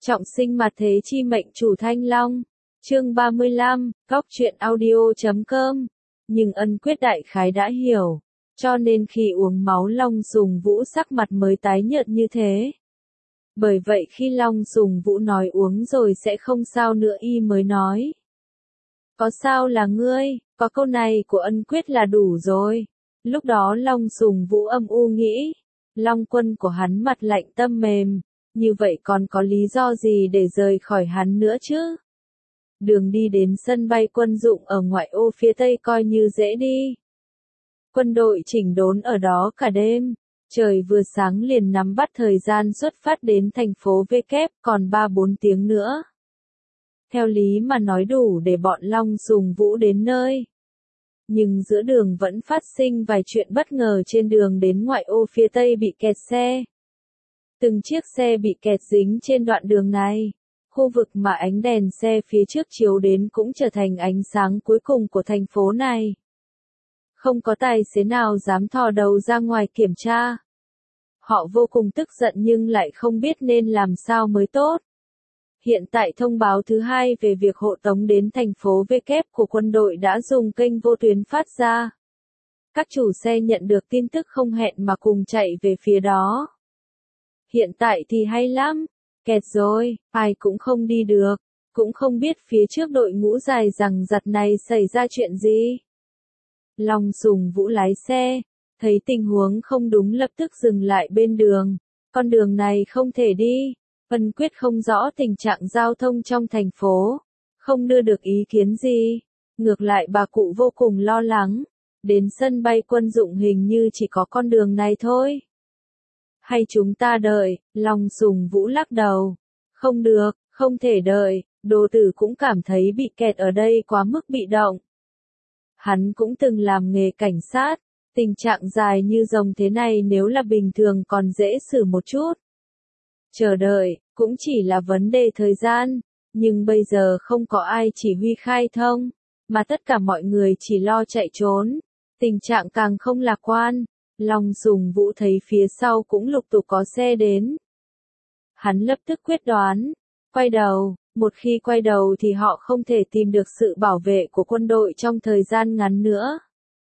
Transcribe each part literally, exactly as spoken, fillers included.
Trọng sinh mặt thế chi mệnh chủ Thanh Long. Chương ba mươi lăm, góc truyện audio chấm com. Nhưng Ân Quyết đại khái đã hiểu, cho nên khi uống máu Long Sùng Vũ sắc mặt mới tái nhợt như thế. Bởi vậy khi Long Sùng Vũ nói uống rồi sẽ không sao nữa y mới nói. Có sao là ngươi, có câu này của Ân Quyết là đủ rồi. Lúc đó Long Sùng Vũ âm u nghĩ, Long Quân của hắn mặt lạnh tâm mềm, như vậy còn có lý do gì để rời khỏi hắn nữa chứ? Đường đi đến sân bay quân dụng ở ngoại ô phía Tây coi như dễ đi. Quân đội chỉnh đốn ở đó cả đêm, trời vừa sáng liền nắm bắt thời gian xuất phát đến thành phố V kép còn ba bốn tiếng nữa. Theo lý mà nói đủ để bọn Long Sùng Vũ đến nơi. Nhưng giữa đường vẫn phát sinh vài chuyện bất ngờ trên đường đến ngoại ô phía Tây bị kẹt xe. Từng chiếc xe bị kẹt dính trên đoạn đường này. Khu vực mà ánh đèn xe phía trước chiếu đến cũng trở thành ánh sáng cuối cùng của thành phố này. Không có tài xế nào dám thò đầu ra ngoài kiểm tra. Họ vô cùng tức giận nhưng lại không biết nên làm sao mới tốt. Hiện tại thông báo thứ hai về việc hộ tống đến thành phố V kép của quân đội đã dùng kênh vô tuyến phát ra. Các chủ xe nhận được tin tức không hẹn mà cùng chạy về phía đó. Hiện tại thì hay lắm, kẹt rồi, ai cũng không đi được, cũng không biết phía trước đội ngũ dài rằng giặt này xảy ra chuyện gì. Long Sùng Vũ lái xe, thấy tình huống không đúng lập tức dừng lại bên đường, con đường này không thể đi. Ân Quyết không rõ tình trạng giao thông trong thành phố, không đưa được ý kiến gì. Ngược lại bà cụ vô cùng lo lắng, đến sân bay quân dụng hình như chỉ có con đường này thôi. Hay chúng ta đợi, Long Sùng Vũ lắc đầu. Không được, không thể đợi, Đồ Tử cũng cảm thấy bị kẹt ở đây quá mức bị động. Hắn cũng từng làm nghề cảnh sát, tình trạng dài như rồng thế này nếu là bình thường còn dễ xử một chút. Chờ đợi, cũng chỉ là vấn đề thời gian, nhưng bây giờ không có ai chỉ huy khai thông, mà tất cả mọi người chỉ lo chạy trốn, tình trạng càng không lạc quan. Long Sùng Vũ thấy phía sau cũng lục tục có xe đến. Hắn lập tức quyết đoán, quay đầu, một khi quay đầu thì họ không thể tìm được sự bảo vệ của quân đội trong thời gian ngắn nữa.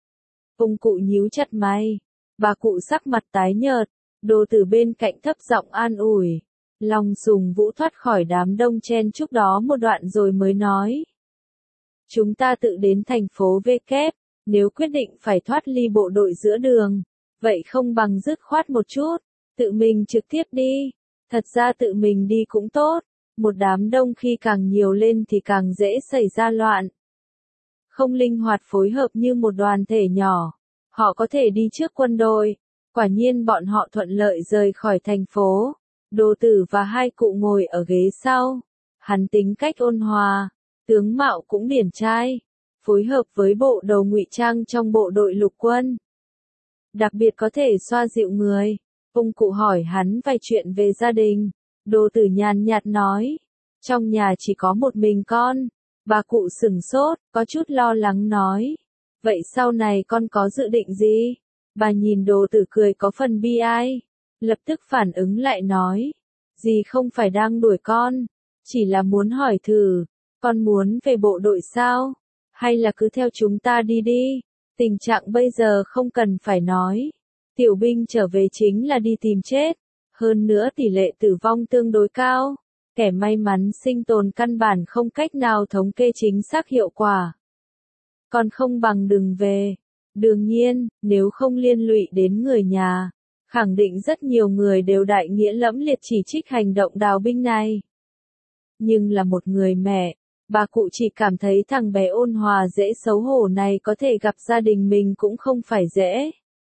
Ông cụ nhíu chặt mày, bà cụ sắc mặt tái nhợt, Đồ Tử bên cạnh thấp giọng an ủi. Long Sùng Vũ thoát khỏi đám đông chen chúc đó một đoạn rồi mới nói. Chúng ta tự đến thành phố V kép, nếu quyết định phải thoát ly bộ đội giữa đường, vậy không bằng dứt khoát một chút, tự mình trực tiếp đi. Thật ra tự mình đi cũng tốt, một đám đông khi càng nhiều lên thì càng dễ xảy ra loạn. Không linh hoạt phối hợp như một đoàn thể nhỏ, họ có thể đi trước quân đội. Quả nhiên bọn họ thuận lợi rời khỏi thành phố. Đồ Tử và hai cụ ngồi ở ghế sau. Hắn tính cách ôn hòa, tướng mạo cũng điển trai, phối hợp với bộ đầu ngụy trang trong bộ đội lục quân. Đặc biệt có thể xoa dịu người. Ông cụ hỏi hắn vài chuyện về gia đình. Đồ Tử nhàn nhạt nói, trong nhà chỉ có một mình con. Bà cụ sửng sốt, có chút lo lắng nói, vậy sau này con có dự định gì? Bà nhìn Đồ Tử cười có phần bi ai, lập tức phản ứng lại nói, dì không phải đang đuổi con, chỉ là muốn hỏi thử, con muốn về bộ đội sao? Hay là cứ theo chúng ta đi đi? Tình trạng bây giờ không cần phải nói. Tiểu binh trở về chính là đi tìm chết. Hơn nữa tỷ lệ tử vong tương đối cao. Kẻ may mắn sinh tồn căn bản không cách nào thống kê chính xác hiệu quả. Còn không bằng đừng về. Đương nhiên, nếu không liên lụy đến người nhà, khẳng định rất nhiều người đều đại nghĩa lẫm liệt chỉ trích hành động đào binh này. Nhưng là một người mẹ, bà cụ chỉ cảm thấy thằng bé ôn hòa dễ xấu hổ này có thể gặp gia đình mình cũng không phải dễ.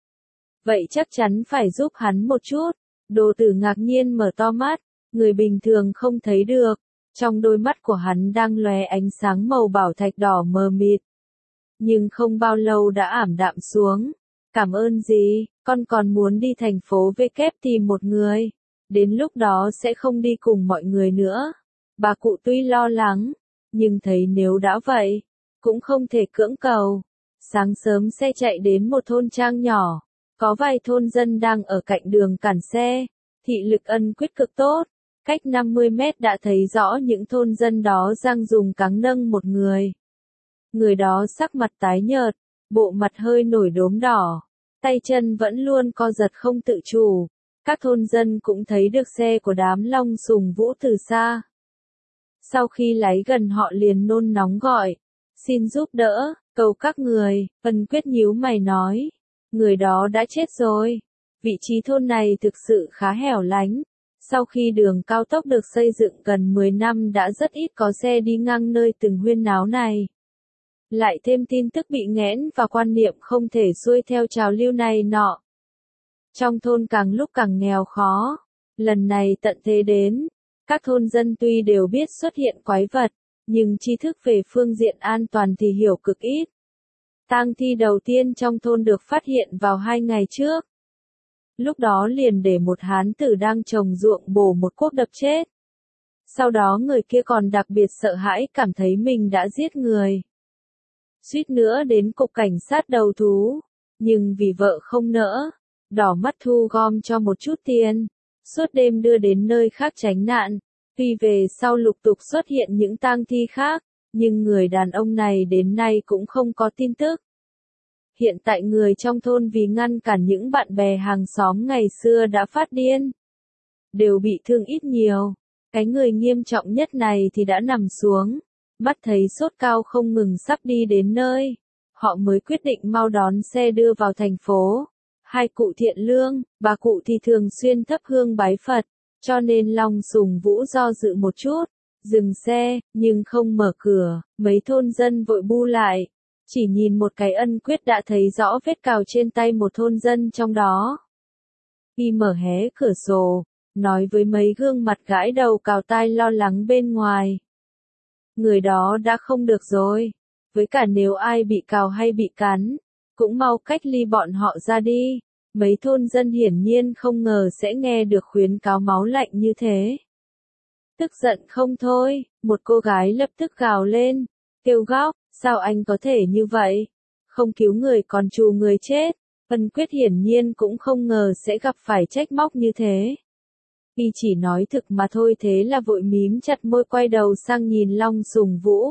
Vậy chắc chắn phải giúp hắn một chút. Đồ Tử ngạc nhiên mở to mắt, người bình thường không thấy được. Trong đôi mắt của hắn đang lóe ánh sáng màu bảo thạch đỏ mờ mịt. Nhưng không bao lâu đã ảm đạm xuống. Cảm ơn gì, con còn muốn đi thành phố V kép tìm một người. Đến lúc đó sẽ không đi cùng mọi người nữa. Bà cụ tuy lo lắng, nhưng thấy nếu đã vậy, cũng không thể cưỡng cầu. Sáng sớm xe chạy đến một thôn trang nhỏ, có vài thôn dân đang ở cạnh đường cản xe, thị lực Ân Quyết cực tốt, Cách năm mươi mét đã thấy rõ những thôn dân đó đang dùng cáng nâng một người. Người đó sắc mặt tái nhợt, bộ mặt hơi nổi đốm đỏ, tay chân vẫn luôn co giật không tự chủ. Các thôn dân cũng thấy được xe của đám Long Sùng Vũ từ xa. Sau khi lái gần họ liền nôn nóng gọi, xin giúp đỡ, cầu các người. Ân Quyết nhíu mày nói, người đó đã chết rồi. Vị trí thôn này thực sự khá hẻo lánh. Sau khi đường cao tốc được xây dựng gần mười năm đã rất ít có xe đi ngang nơi từng huyên náo này. Lại thêm tin tức bị nghẽn và quan niệm không thể xuôi theo trào lưu này nọ. Trong thôn càng lúc càng nghèo khó. Lần này tận thế đến, các thôn dân tuy đều biết xuất hiện quái vật, nhưng tri thức về phương diện an toàn thì hiểu cực ít. Tang thi đầu tiên trong thôn được phát hiện vào hai ngày trước. Lúc đó liền để một hán tử đang trồng ruộng bổ một cuốc đập chết. Sau đó người kia còn đặc biệt sợ hãi cảm thấy mình đã giết người. Suýt nữa đến cục cảnh sát đầu thú, nhưng vì vợ không nỡ, đỏ mắt thu gom cho một chút tiền, suốt đêm đưa đến nơi khác tránh nạn. Tuy về sau lục tục xuất hiện những tang thi khác, nhưng người đàn ông này đến nay cũng không có tin tức. Hiện tại người trong thôn vì ngăn cản những bạn bè hàng xóm ngày xưa đã phát điên. Đều bị thương ít nhiều. Cái người nghiêm trọng nhất này thì đã nằm xuống. Mắt thấy sốt cao không ngừng sắp đi đến nơi. Họ mới quyết định mau đón xe đưa vào thành phố. Hai cụ thiện lương, bà cụ thì thường xuyên thắp hương bái Phật. Cho nên Long Sùng Vũ do dự một chút. Dừng xe, nhưng không mở cửa. Mấy thôn dân vội bu lại. Chỉ nhìn một cái Ân Quyết đã thấy rõ vết cào trên tay một thôn dân trong đó. Y mở hé cửa sổ, nói với mấy gương mặt gãi đầu cào tai lo lắng bên ngoài. Người đó đã không được rồi. Với cả nếu ai bị cào hay bị cắn, cũng mau cách ly bọn họ ra đi. Mấy thôn dân hiển nhiên không ngờ sẽ nghe được khuyến cáo máu lạnh như thế. Tức giận không thôi, một cô gái lập tức gào lên, kêu góc. Sao anh có thể như vậy? Không cứu người còn trù người chết. Ân Quyết hiển nhiên cũng không ngờ sẽ gặp phải trách móc như thế. Y chỉ nói thực mà thôi, thế là vội mím chặt môi quay đầu sang nhìn Long Sùng Vũ.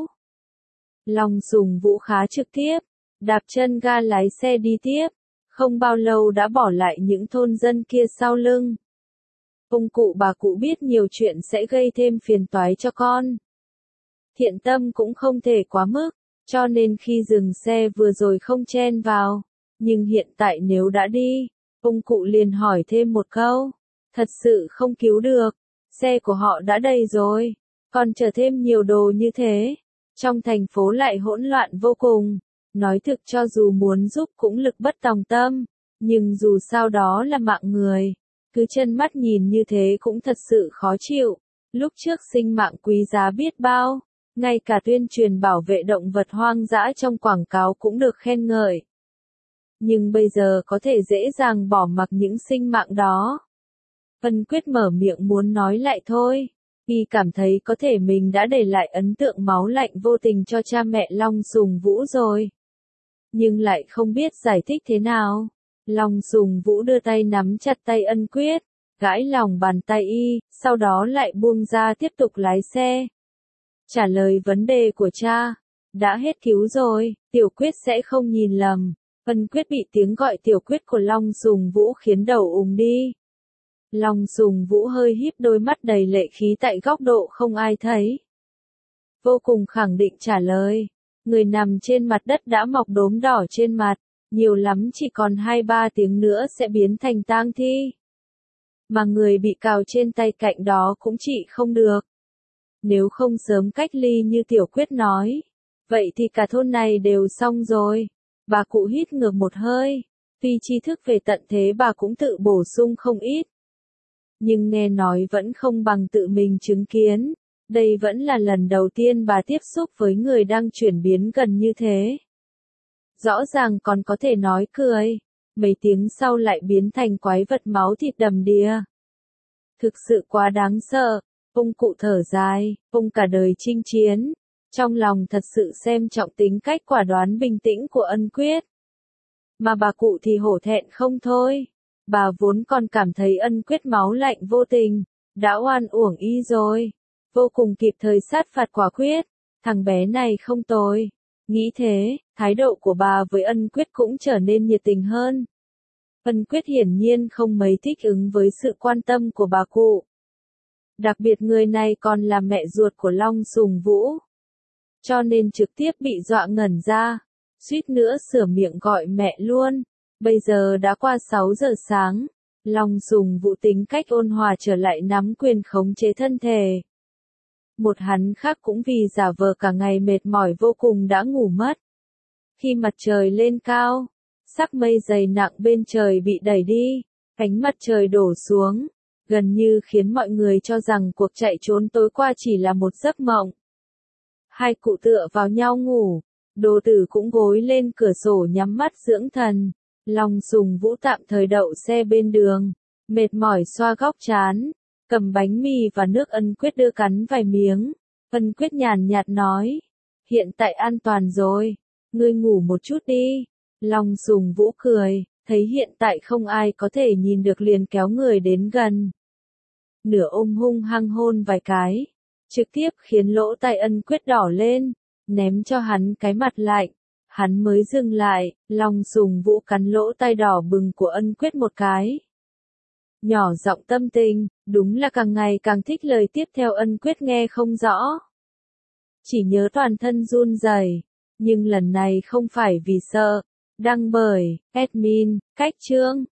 Long Sùng Vũ khá trực tiếp, đạp chân ga lái xe đi tiếp. Không bao lâu đã bỏ lại những thôn dân kia sau lưng. Ông cụ bà cụ biết nhiều chuyện sẽ gây thêm phiền toái cho con. Thiện tâm cũng không thể quá mức. Cho nên khi dừng xe vừa rồi không chen vào. Nhưng hiện tại nếu đã đi, ông cụ liền hỏi thêm một câu. Thật sự không cứu được. Xe của họ đã đầy rồi. Còn chở thêm nhiều đồ như thế. Trong thành phố lại hỗn loạn vô cùng. Nói thực cho dù muốn giúp cũng lực bất tòng tâm. Nhưng dù sao đó là mạng người. Cứ chân mắt nhìn như thế cũng thật sự khó chịu. Lúc trước sinh mạng quý giá biết bao. Ngay cả tuyên truyền bảo vệ động vật hoang dã trong quảng cáo cũng được khen ngợi. Nhưng bây giờ có thể dễ dàng bỏ mặc những sinh mạng đó. Ân Quyết mở miệng muốn nói lại thôi. Y cảm thấy có thể mình đã để lại ấn tượng máu lạnh vô tình cho cha mẹ Long Sùng Vũ rồi. Nhưng lại không biết giải thích thế nào. Long Sùng Vũ đưa tay nắm chặt tay Ân Quyết, gãi lòng bàn tay y, sau đó lại buông ra tiếp tục lái xe. Trả lời vấn đề của cha, đã hết cứu rồi, Tiểu Quyết sẽ không nhìn lầm. Ân Quyết bị tiếng gọi Tiểu Quyết của Long Sùng Vũ khiến đầu ùng đi. Long Sùng Vũ hơi híp đôi mắt đầy lệ khí tại góc độ không ai thấy. Vô cùng khẳng định trả lời, người nằm trên mặt đất đã mọc đốm đỏ trên mặt, nhiều lắm chỉ còn hai ba tiếng nữa sẽ biến thành tang thi. Mà người bị cào trên tay cạnh đó cũng trị không được. Nếu không sớm cách ly như Tiểu Quyết nói, vậy thì cả thôn này đều xong rồi. Bà cụ hít ngược một hơi, tuy tri thức về tận thế bà cũng tự bổ sung không ít. Nhưng nghe nói vẫn không bằng tự mình chứng kiến, đây vẫn là lần đầu tiên bà tiếp xúc với người đang chuyển biến gần như thế. Rõ ràng còn có thể nói cười, mấy tiếng sau lại biến thành quái vật máu thịt đầm đìa. Thực sự quá đáng sợ. Ông cụ thở dài, ông cả đời chinh chiến, trong lòng thật sự xem trọng tính cách quả đoán bình tĩnh của Ân Quyết. Mà bà cụ thì hổ thẹn không thôi, bà vốn còn cảm thấy Ân Quyết máu lạnh vô tình, đã oan uổng y rồi. Vô cùng kịp thời sát phạt quả quyết, thằng bé này không tồi. Nghĩ thế, thái độ của bà với Ân Quyết cũng trở nên nhiệt tình hơn. Ân Quyết hiển nhiên không mấy thích ứng với sự quan tâm của bà cụ. Đặc biệt người này còn là mẹ ruột của Long Sùng Vũ. Cho nên trực tiếp bị dọa ngẩn ra, suýt nữa sửa miệng gọi mẹ luôn. Bây giờ đã qua sáu giờ sáng, Long Sùng Vũ tính cách ôn hòa trở lại nắm quyền khống chế thân thể. Một hắn khác cũng vì giả vờ cả ngày mệt mỏi vô cùng đã ngủ mất. Khi mặt trời lên cao, sắc mây dày nặng bên trời bị đẩy đi, ánh mặt trời đổ xuống, gần như khiến mọi người cho rằng cuộc chạy trốn tối qua chỉ là một giấc mộng. Hai cụ tựa vào nhau ngủ, Đồ Tử cũng gối lên cửa sổ nhắm mắt dưỡng thần. Long Sùng Vũ tạm thời đậu xe bên đường, mệt mỏi xoa góc trán, cầm bánh mì và nước. Ân Quyết đưa cắn vài miếng. Ân Quyết nhàn nhạt nói, hiện tại an toàn rồi, ngươi ngủ một chút đi. Long Sùng Vũ cười, thấy hiện tại không ai có thể nhìn được liền kéo người đến gần. Nửa ôm hung hăng hôn vài cái, trực tiếp khiến lỗ tai Ân Quyết đỏ lên, ném cho hắn cái mặt lạnh. Hắn mới dừng lại, Long Sùng Vũ cắn lỗ tai đỏ bừng của Ân Quyết một cái. Nhỏ giọng tâm tình, đúng là càng ngày càng thích lời tiếp theo. Ân Quyết nghe không rõ, chỉ nhớ toàn thân run rẩy, nhưng lần này không phải vì sợ. Đăng bởi admin, cách chương.